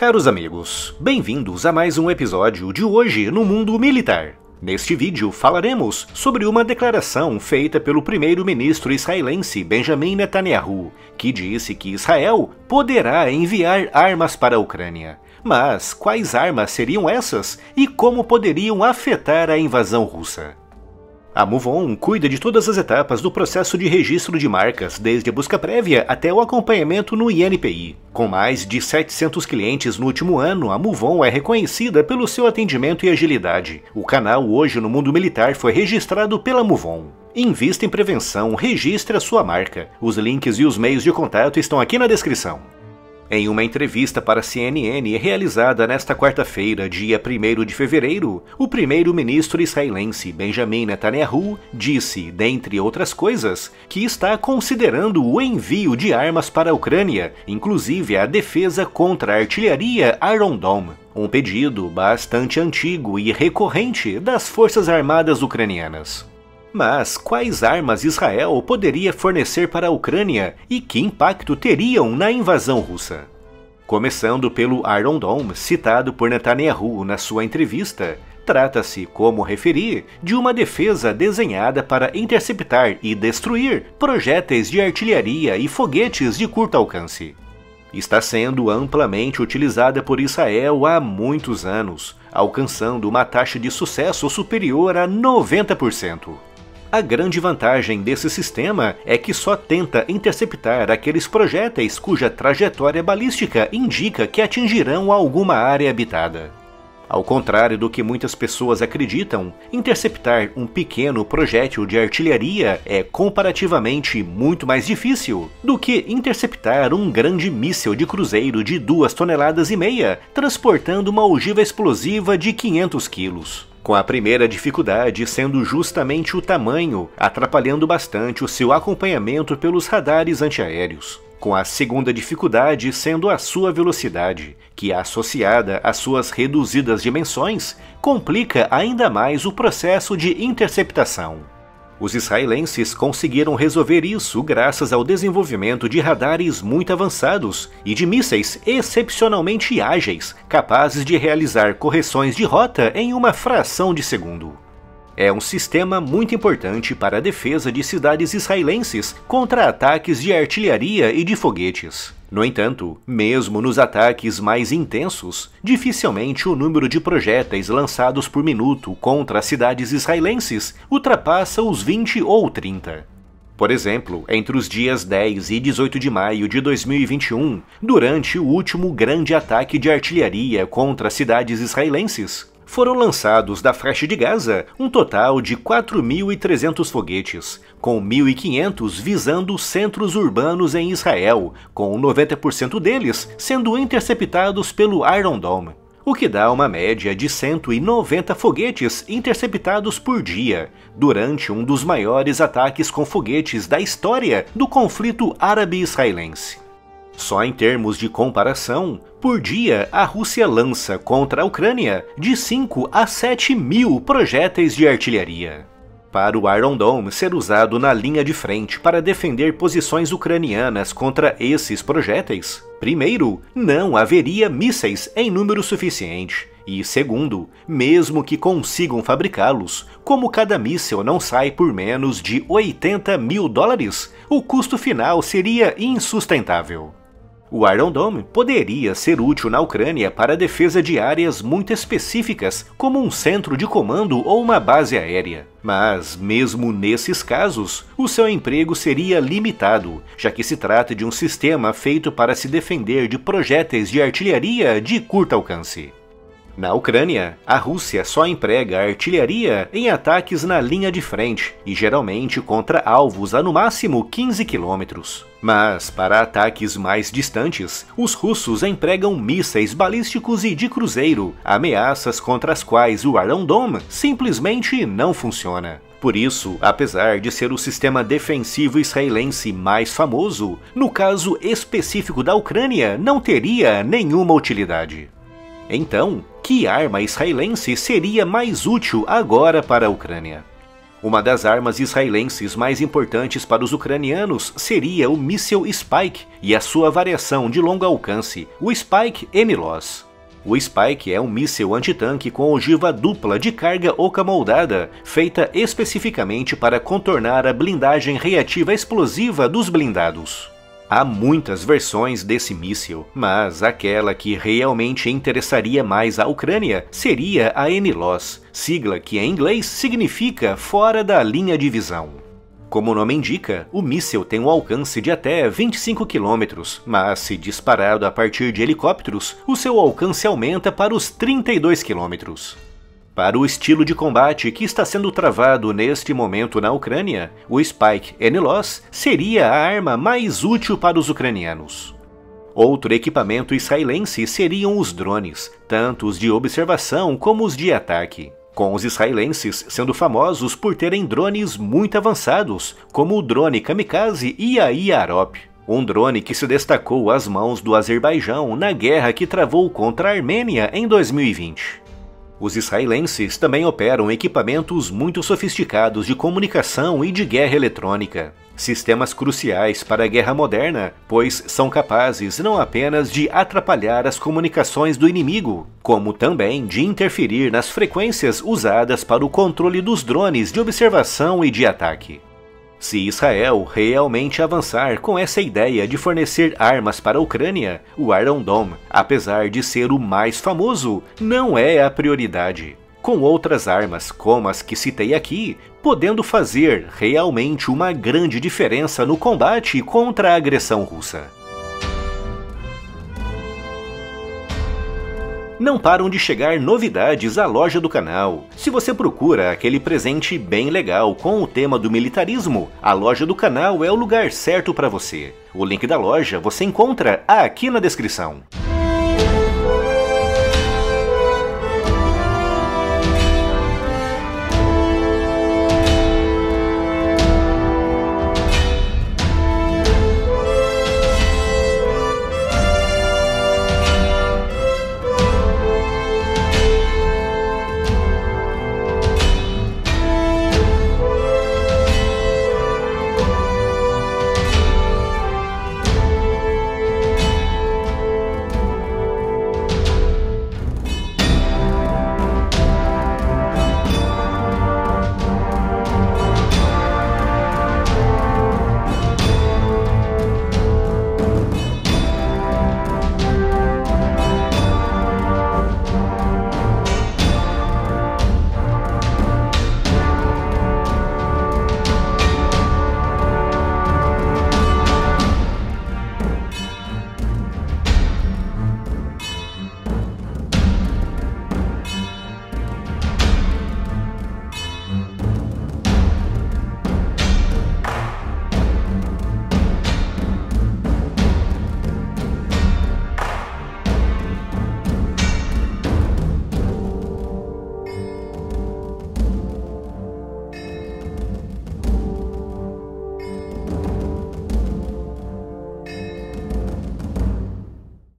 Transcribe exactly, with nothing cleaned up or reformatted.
Caros amigos, bem-vindos a mais um episódio de Hoje no Mundo Militar. Neste vídeo falaremos sobre uma declaração feita pelo primeiro-ministro israelense Benjamin Netanyahu, que disse que Israel poderá enviar armas para a Ucrânia. Mas quais armas seriam essas e como poderiam afetar a invasão russa? A MoveOn cuida de todas as etapas do processo de registro de marcas, desde a busca prévia até o acompanhamento no I N P I. Com mais de setecentos clientes no último ano, a MoveOn é reconhecida pelo seu atendimento e agilidade. O canal Hoje no Mundo Militar foi registrado pela MoveOn. Invista em prevenção, registre a sua marca. Os links e os meios de contato estão aqui na descrição. Em uma entrevista para a C N N realizada nesta quarta-feira, dia primeiro de fevereiro, o primeiro-ministro israelense Benjamin Netanyahu disse, dentre outras coisas, que está considerando o envio de armas para a Ucrânia, inclusive a defesa contra a artilharia Iron Dome, um pedido bastante antigo e recorrente das Forças Armadas ucranianas. Mas quais armas Israel poderia fornecer para a Ucrânia e que impacto teriam na invasão russa? Começando pelo Iron Dome, citado por Netanyahu na sua entrevista, trata-se, como referi, de uma defesa desenhada para interceptar e destruir projéteis de artilharia e foguetes de curto alcance. Está sendo amplamente utilizada por Israel há muitos anos, alcançando uma taxa de sucesso superior a noventa por cento. A grande vantagem desse sistema é que só tenta interceptar aqueles projéteis cuja trajetória balística indica que atingirão alguma área habitada. Ao contrário do que muitas pessoas acreditam, interceptar um pequeno projétil de artilharia é comparativamente muito mais difícil do que interceptar um grande míssil de cruzeiro de duas toneladas e meia, transportando uma ogiva explosiva de quinhentos quilos. Com a primeira dificuldade sendo justamente o tamanho, atrapalhando bastante o seu acompanhamento pelos radares antiaéreos. Com a segunda dificuldade sendo a sua velocidade, que associada às suas reduzidas dimensões, complica ainda mais o processo de interceptação. Os israelenses conseguiram resolver isso graças ao desenvolvimento de radares muito avançados e de mísseis excepcionalmente ágeis, capazes de realizar correções de rota em uma fração de segundo. É um sistema muito importante para a defesa de cidades israelenses contra ataques de artilharia e de foguetes. No entanto, mesmo nos ataques mais intensos, dificilmente o número de projéteis lançados por minuto contra as cidades israelenses ultrapassa os vinte ou trinta. Por exemplo, entre os dias dez e dezoito de maio de dois mil e vinte e um, durante o último grande ataque de artilharia contra as cidades israelenses, foram lançados da faixa de Gaza um total de quatro mil e trezentos foguetes, com mil e quinhentos visando centros urbanos em Israel, com noventa por cento deles sendo interceptados pelo Iron Dome, o que dá uma média de cento e noventa foguetes interceptados por dia, durante um dos maiores ataques com foguetes da história do conflito árabe-israelense. Só em termos de comparação, por dia a Rússia lança contra a Ucrânia de cinco a sete mil projéteis de artilharia. Para o Iron Dome ser usado na linha de frente para defender posições ucranianas contra esses projéteis, primeiro, não haveria mísseis em número suficiente. E segundo, mesmo que consigam fabricá-los, como cada míssil não sai por menos de oitenta mil dólares, o custo final seria insustentável. O Iron Dome poderia ser útil na Ucrânia para a defesa de áreas muito específicas, como um centro de comando ou uma base aérea. Mas, mesmo nesses casos, o seu emprego seria limitado, já que se trata de um sistema feito para se defender de projéteis de artilharia de curto alcance. Na Ucrânia, a Rússia só emprega a artilharia em ataques na linha de frente e geralmente contra alvos a no máximo quinze quilômetros. Mas, para ataques mais distantes, os russos empregam mísseis balísticos e de cruzeiro, ameaças contra as quais o Iron Dome simplesmente não funciona. Por isso, apesar de ser o sistema defensivo israelense mais famoso, no caso específico da Ucrânia não teria nenhuma utilidade. Então, que arma israelense seria mais útil agora para a Ucrânia? Uma das armas israelenses mais importantes para os ucranianos seria o míssil Spike e a sua variação de longo alcance, o Spike N-LOS. O Spike é um míssil antitanque com ogiva dupla de carga oca moldada, feita especificamente para contornar a blindagem reativa explosiva dos blindados. Há muitas versões desse míssil, mas aquela que realmente interessaria mais a Ucrânia seria a N-LOS, sigla que em inglês significa fora da linha de visão. Como o nome indica, o míssil tem um alcance de até vinte e cinco quilômetros, mas se disparado a partir de helicópteros, o seu alcance aumenta para os trinta e dois quilômetros. Para o estilo de combate que está sendo travado neste momento na Ucrânia, o Spike N-LOS seria a arma mais útil para os ucranianos. Outro equipamento israelense seriam os drones, tanto os de observação como os de ataque, com os israelenses sendo famosos por terem drones muito avançados, como o drone Kamikaze e a Yarop, um drone que se destacou às mãos do Azerbaijão na guerra que travou contra a Armênia em dois mil e vinte. Os israelenses também operam equipamentos muito sofisticados de comunicação e de guerra eletrônica, sistemas cruciais para a guerra moderna, pois são capazes não apenas de atrapalhar as comunicações do inimigo, como também de interferir nas frequências usadas para o controle dos drones de observação e de ataque. Se Israel realmente avançar com essa ideia de fornecer armas para a Ucrânia, o Iron Dome, apesar de ser o mais famoso, não é a prioridade, com outras armas, como as que citei aqui, podendo fazer realmente uma grande diferença no combate contra a agressão russa. Não param de chegar novidades à loja do canal. Se você procura aquele presente bem legal com o tema do militarismo, a loja do canal é o lugar certo para você. O link da loja você encontra aqui na descrição.